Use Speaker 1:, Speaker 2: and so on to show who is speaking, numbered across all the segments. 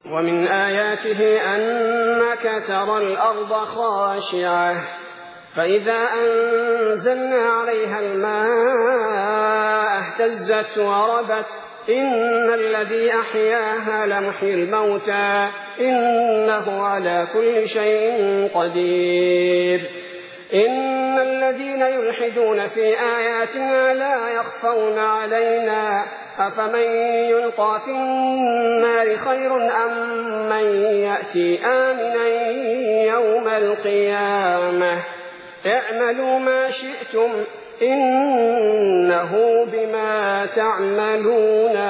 Speaker 1: ومن آياته أنك ترى الأرض خاشعة فإذا أنزلنا عليها الماء اهتزت وربت إن الذي أحياها لمحيي الموتى إنه على كل شيء قدير. إن الذين يلحدون في آياتنا لا يخفون علينا أفمن يلقى في النار خير أم من يأتي آمنا يوم القيامة اعملوا ما شئتم إنه بما تعملون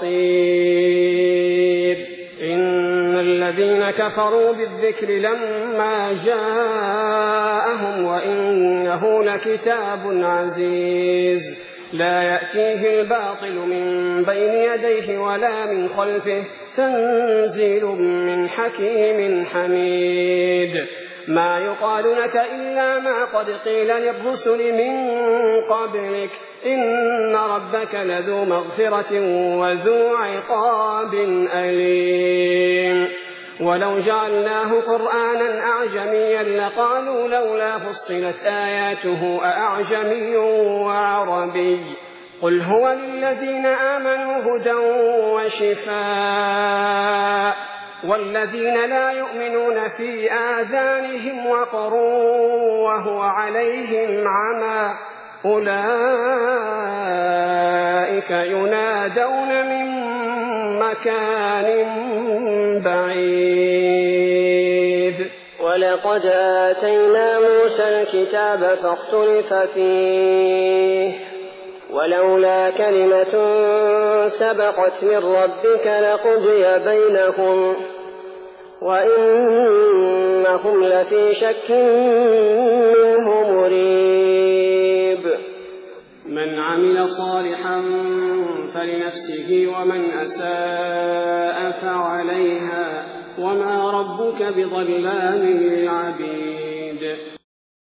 Speaker 1: بصير. إن الذين كفروا بالذكر لما جاءهم وإنه لكتاب عزيز لا يأتيه الباطل من بين يديه ولا من خلفه تنزيل من حكيم حميد. ما يقال لك إلا ما قد قيل للرسل من قبلك إن ربك لذو مغفرة وذو عقاب أليم. ولو جعلناه قرآنا أعجميا لقالوا لولا فصلت آياته أأعجمي وعربي قل هو للذين آمنوا هدى وشفاء والذين لا يؤمنون في آذانهم وقر وهو عليهم عمى أولئك ينادون من مكان بعيد.
Speaker 2: ولقد آتينا موسى الكتاب فاختلف فيه ولولا كلمة سبقت من ربك لقضي بينهم وإنهم لفي شك منه مريب.
Speaker 1: من عمل صالحا فلنفسه ومن أساء فعليها وما ربك بظلام للعبيد.